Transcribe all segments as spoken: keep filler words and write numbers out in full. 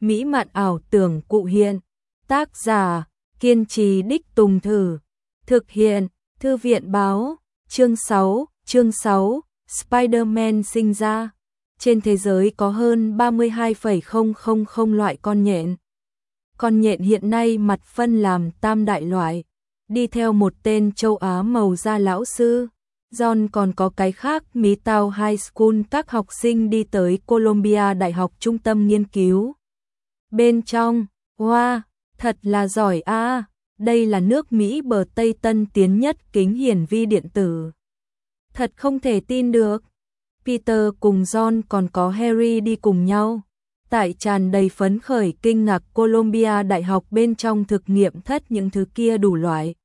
mỹ mạn ảo tưởng cụ hiện. Tác giả, kiên trì đích tùng thử. Thực hiện, Thư viện báo. Chương sáu, chương sáu, Spider-Man sinh ra. Trên thế giới có hơn ba mươi hai phẩy không không không loại con nhện. Con nhện hiện nay mặt phân làm tam đại loại, đi theo một tên châu Á màu da lão sư. John còn có cái khác, Midtown High School, các học sinh đi tới Columbia Đại học trung tâm nghiên cứu. Bên trong, wow, thật là giỏi a, à, đây là nước Mỹ bờ Tây tân tiến nhất kính hiển vi điện tử. Thật không thể tin được. Peter cùng John còn có Harry đi cùng nhau. Tại tràn đầy phấn khởi kinh ngạc Columbia Đại học bên trong thực nghiệm thất, những thứ kia đủ loại,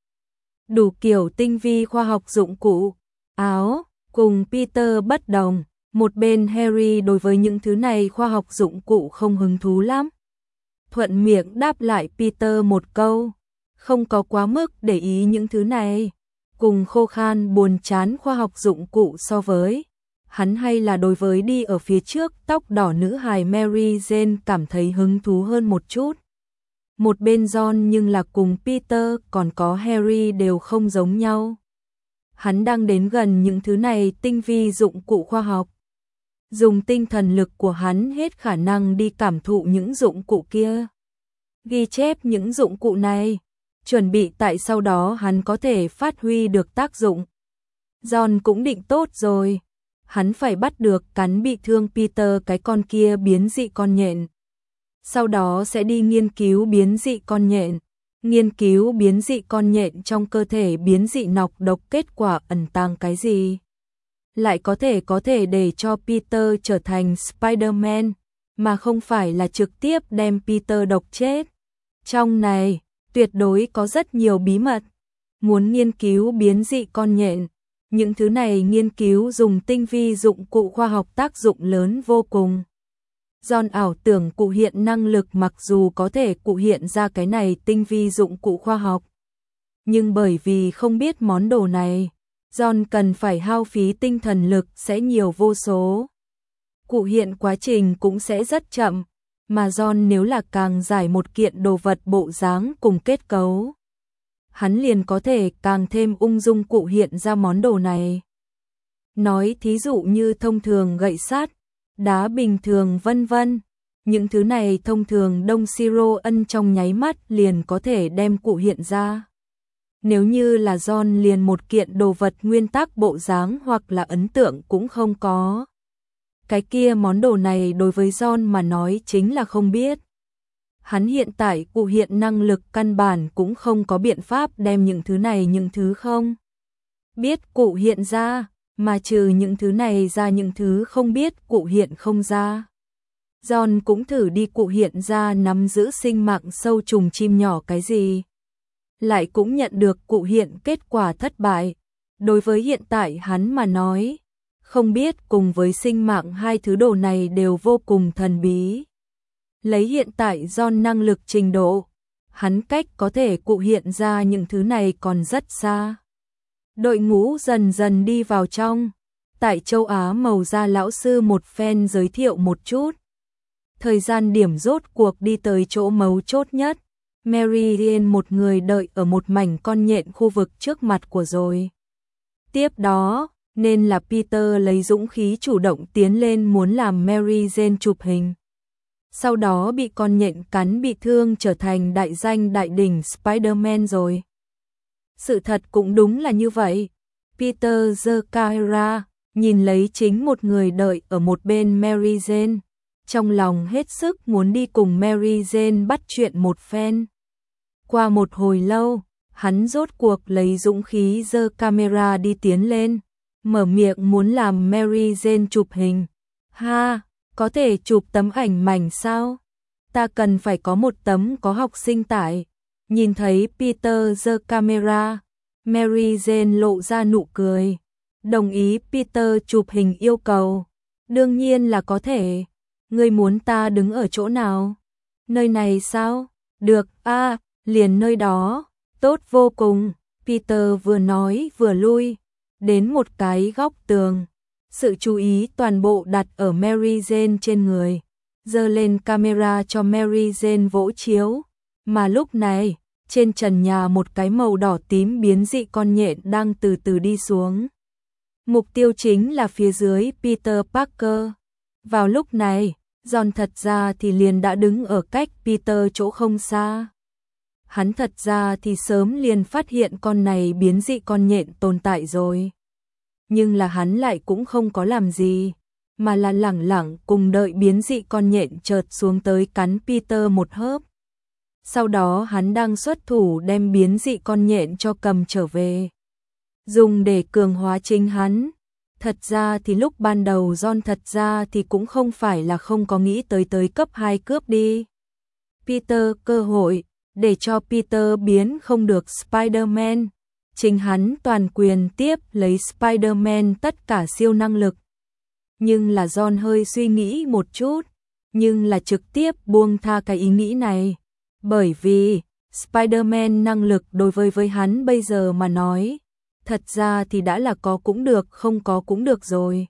đủ kiểu tinh vi khoa học dụng cụ, áo, cùng Peter bất đồng. Một bên Harry đối với những thứ này khoa học dụng cụ không hứng thú lắm. Thuận miệng đáp lại Peter một câu, không có quá mức để ý những thứ này. Cùng khô khan buồn chán khoa học dụng cụ so với, hắn hay là đối với đi ở phía trước tóc đỏ nữ hài Mary Jane cảm thấy hứng thú hơn một chút. Một bên John nhưng là cùng Peter còn có Harry đều không giống nhau. Hắn đang đến gần những thứ này tinh vi dụng cụ khoa học. Dùng tinh thần lực của hắn hết khả năng đi cảm thụ những dụng cụ kia, ghi chép những dụng cụ này, chuẩn bị tại sau đó hắn có thể phát huy được tác dụng. John cũng định tốt rồi, hắn phải bắt được cắn bị thương Peter cái con kia biến dị con nhện. Sau đó sẽ đi nghiên cứu biến dị con nhện, nghiên cứu biến dị con nhện trong cơ thể biến dị nọc độc kết quả ẩn tàng cái gì. Lại có thể có thể để cho Peter trở thành Spider-Man, mà không phải là trực tiếp đem Peter độc chết. Trong này, tuyệt đối có rất nhiều bí mật. Muốn nghiên cứu biến dị con nhện, những thứ này nghiên cứu dùng tinh vi dụng cụ khoa học tác dụng lớn vô cùng. John ảo tưởng cụ hiện năng lực mặc dù có thể cụ hiện ra cái này tinh vi dụng cụ khoa học, nhưng bởi vì không biết món đồ này, John cần phải hao phí tinh thần lực sẽ nhiều vô số. Cụ hiện quá trình cũng sẽ rất chậm, mà John nếu là càng giải một kiện đồ vật bộ dáng cùng kết cấu, hắn liền có thể càng thêm ung dung cụ hiện ra món đồ này. Nói thí dụ như thông thường gậy sắt, đá bình thường vân vân, những thứ này thông thường đông siro ân trong nháy mắt liền có thể đem cụ hiện ra. Nếu như là John liền một kiện đồ vật nguyên tắc bộ dáng hoặc là ấn tượng cũng không có, cái kia món đồ này đối với John mà nói chính là không biết. Hắn hiện tại cụ hiện năng lực căn bản cũng không có biện pháp đem những thứ này những thứ không biết cụ hiện ra, mà trừ những thứ này ra những thứ không biết cụ hiện không ra. John cũng thử đi cụ hiện ra nắm giữ sinh mạng sâu trùng chim nhỏ cái gì, lại cũng nhận được cụ hiện kết quả thất bại. Đối với hiện tại hắn mà nói, không biết cùng với sinh mạng hai thứ đồ này đều vô cùng thần bí. Lấy hiện tại John năng lực trình độ, hắn cách có thể cụ hiện ra những thứ này còn rất xa. Đội ngũ dần dần đi vào trong, tại châu Á màu da lão sư một phen giới thiệu một chút. Thời gian điểm rốt cuộc đi tới chỗ mấu chốt nhất. Mary Jane một người đợi ở một mảnh con nhện khu vực trước mặt của rồi. Tiếp đó, nên là Peter lấy dũng khí chủ động tiến lên muốn làm Mary Jane chụp hình. Sau đó bị con nhện cắn bị thương trở thành đại danh đại đỉnh Spider-Man rồi. Sự thật cũng đúng là như vậy. Peter giơ camera, nhìn lấy chính một người đợi ở một bên Mary Jane, trong lòng hết sức muốn đi cùng Mary Jane bắt chuyện một phen. Qua một hồi lâu, hắn rốt cuộc lấy dũng khí giơ camera đi tiến lên, mở miệng muốn làm Mary Jane chụp hình. Ha, có thể chụp tấm ảnh mảnh sao? Ta cần phải có một tấm có học sinh tải. Nhìn thấy Peter giơ camera, Mary Jane lộ ra nụ cười, đồng ý Peter chụp hình yêu cầu. Đương nhiên là có thể. Ngươi muốn ta đứng ở chỗ nào? Nơi này sao? Được, a, à, liền nơi đó. Tốt vô cùng. Peter vừa nói vừa lui đến một cái góc tường, sự chú ý toàn bộ đặt ở Mary Jane trên người. giơ lên camera cho Mary Jane vỗ chiếu, mà lúc này, trên trần nhà một cái màu đỏ tím biến dị con nhện đang từ từ đi xuống. Mục tiêu chính là phía dưới Peter Parker. Vào lúc này, John thật ra thì liền đã đứng ở cách Peter chỗ không xa. Hắn thật ra thì sớm liền phát hiện con này biến dị con nhện tồn tại rồi. Nhưng là hắn lại cũng không có làm gì, mà là lẳng lặng cùng đợi biến dị con nhện chợt xuống tới cắn Peter một hớp. Sau đó hắn đang xuất thủ đem biến dị con nhện cho cầm trở về, dùng để cường hóa chính hắn. Thật ra thì lúc ban đầu John thật ra thì cũng không phải là không có nghĩ tới tới cấp hai cướp đi Peter cơ hội, để cho Peter biến không được Spider-Man. Chính hắn toàn quyền tiếp lấy Spider-Man tất cả siêu năng lực. Nhưng là John hơi suy nghĩ một chút, nhưng là trực tiếp buông tha cái ý nghĩ này. Bởi vì, Spider-Man năng lực đối với với hắn bây giờ mà nói, thật ra thì đã là có cũng được không có cũng được rồi.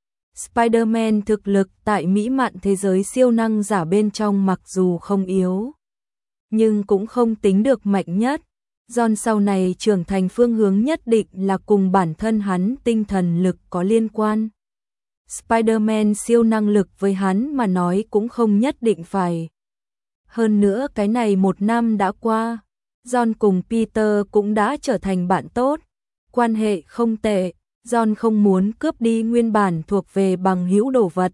Spider-Man thực lực tại mỹ mạn thế giới siêu năng giả bên trong mặc dù không yếu, nhưng cũng không tính được mạnh nhất. John sau này trưởng thành phương hướng nhất định là cùng bản thân hắn tinh thần lực có liên quan. Spider-Man siêu năng lực với hắn mà nói cũng không nhất định phải. Hơn nữa cái này một năm đã qua, John cùng Peter cũng đã trở thành bạn tốt, quan hệ không tệ. John không muốn cướp đi nguyên bản thuộc về bằng hữu đồ vật,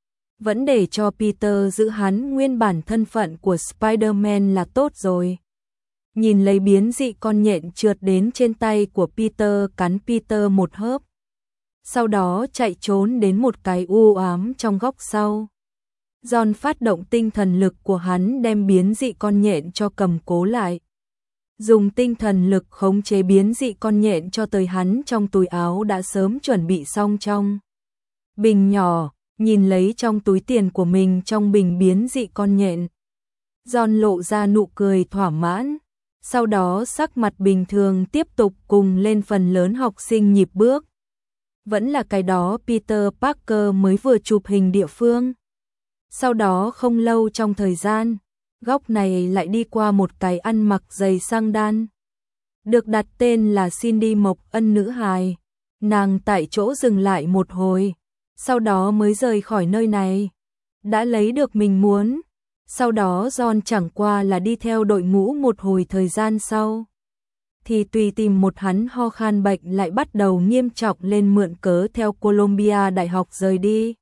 vẫn để cho Peter giữ hắn nguyên bản thân phận của Spider-Man là tốt rồi. Nhìn lấy biến dị con nhện trượt đến trên tay của Peter cắn Peter một hớp, sau đó chạy trốn đến một cái u ám trong góc sau. John phát động tinh thần lực của hắn đem biến dị con nhện cho cầm cố lại. Dùng tinh thần lực khống chế biến dị con nhện cho tới hắn trong túi áo đã sớm chuẩn bị xong trong bình nhỏ, nhìn lấy trong túi tiền của mình trong bình biến dị con nhện. John lộ ra nụ cười thỏa mãn, sau đó sắc mặt bình thường tiếp tục cùng lên phần lớn học sinh nhịp bước. Vẫn là cái đó Peter Parker mới vừa chụp hình địa phương. Sau đó không lâu trong thời gian, góc này lại đi qua một cái ăn mặc giày sang đan. Được đặt tên là Cindy Mộc Ân nữ hài. Nàng tại chỗ dừng lại một hồi, sau đó mới rời khỏi nơi này. Đã lấy được mình muốn. Sau đó John chẳng qua là đi theo đội ngũ một hồi thời gian sau, thì tùy tìm một hắn ho khan bệnh lại bắt đầu nghiêm trọng lên mượn cớ theo Columbia Đại học rời đi.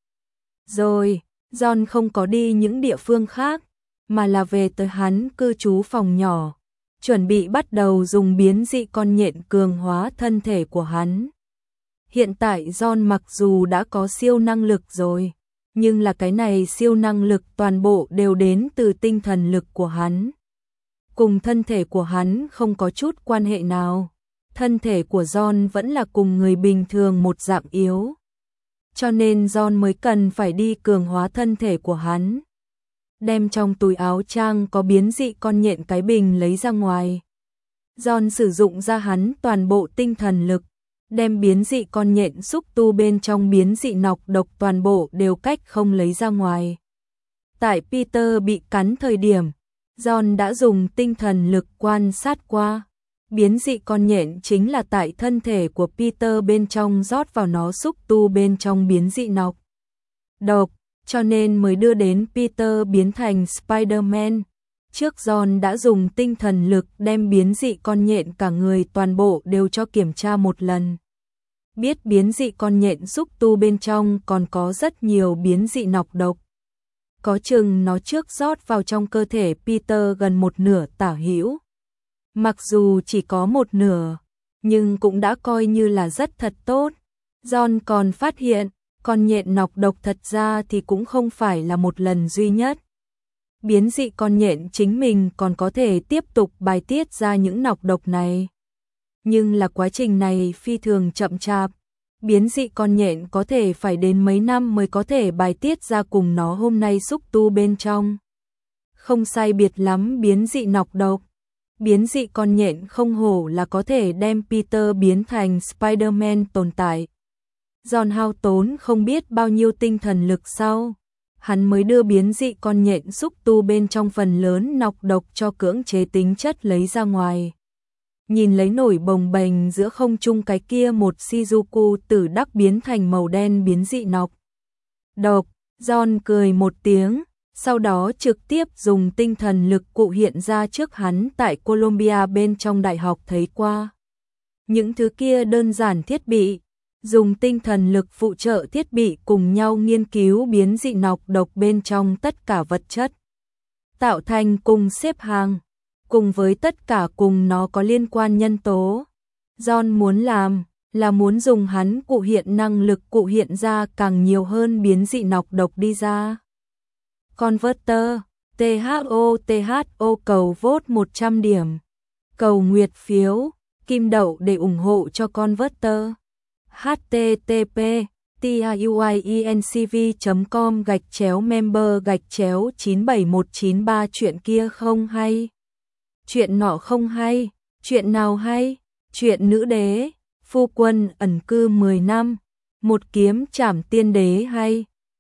Rồi, John không có đi những địa phương khác, mà là về tới hắn cư trú phòng nhỏ, chuẩn bị bắt đầu dùng biến dị con nhện cường hóa thân thể của hắn. Hiện tại John mặc dù đã có siêu năng lực rồi, nhưng là cái này siêu năng lực toàn bộ đều đến từ tinh thần lực của hắn. Cùng thân thể của hắn không có chút quan hệ nào. Thân thể của John vẫn là cùng người bình thường một dạng yếu. Cho nên John mới cần phải đi cường hóa thân thể của hắn. Đem trong túi áo trang có biến dị con nhện cái bình lấy ra ngoài. John sử dụng ra hắn toàn bộ tinh thần lực, đem biến dị con nhện xúc tu bên trong biến dị nọc độc toàn bộ đều cách không lấy ra ngoài. Tại Peter bị cắn thời điểm, John đã dùng tinh thần lực quan sát qua. Biến dị con nhện chính là tại thân thể của Peter bên trong rót vào nó xúc tu bên trong biến dị nọc độc, cho nên mới đưa đến Peter biến thành Spider-Man. Trước John đã dùng tinh thần lực đem biến dị con nhện cả người toàn bộ đều cho kiểm tra một lần. Biết biến dị con nhện xúc tu bên trong còn có rất nhiều biến dị nọc độc. Có chừng nó trước rót vào trong cơ thể Peter gần một nửa tả hữu. Mặc dù chỉ có một nửa, nhưng cũng đã coi như là rất thật tốt. John còn phát hiện, con nhện nọc độc thật ra thì cũng không phải là một lần duy nhất. Biến dị con nhện chính mình còn có thể tiếp tục bài tiết ra những nọc độc này. Nhưng là quá trình này phi thường chậm chạp. Biến dị con nhện có thể phải đến mấy năm mới có thể bài tiết ra cùng nó hôm nay xúc tu bên trong. Không sai biệt lắm biến dị nọc độc. Biến dị con nhện không hổ là có thể đem Peter biến thành Spider-Man tồn tại. John hao tốn không biết bao nhiêu tinh thần lực sau, hắn mới đưa biến dị con nhện xúc tu bên trong phần lớn nọc độc cho cưỡng chế tính chất lấy ra ngoài. Nhìn lấy nổi bồng bềnh giữa không trung cái kia một Shizuku tử đắc biến thành màu đen biến dị nọc độc, John cười một tiếng, sau đó trực tiếp dùng tinh thần lực cụ hiện ra trước hắn tại Columbia bên trong đại học thấy qua. Những thứ kia đơn giản thiết bị, dùng tinh thần lực phụ trợ thiết bị cùng nhau nghiên cứu biến dị nọc độc bên trong tất cả vật chất, tạo thành cùng xếp hàng, cùng với tất cả cùng nó có liên quan nhân tố. John muốn làm là muốn dùng hắn cụ hiện năng lực cụ hiện ra càng nhiều hơn biến dị nọc độc đi ra. Converter, tê hát o tê hát o cầu vote một trăm điểm. Cầu nguyệt phiếu, kim đậu để ủng hộ cho Converter. http tiuiencv chấm com gạch chéo member gạch chéo chín bảy một chín ba chuyện kia không hay. Chuyện nọ không hay, chuyện nào hay? Chuyện nữ đế, phu quân ẩn cư mười năm, một kiếm trảm tiên đế hay.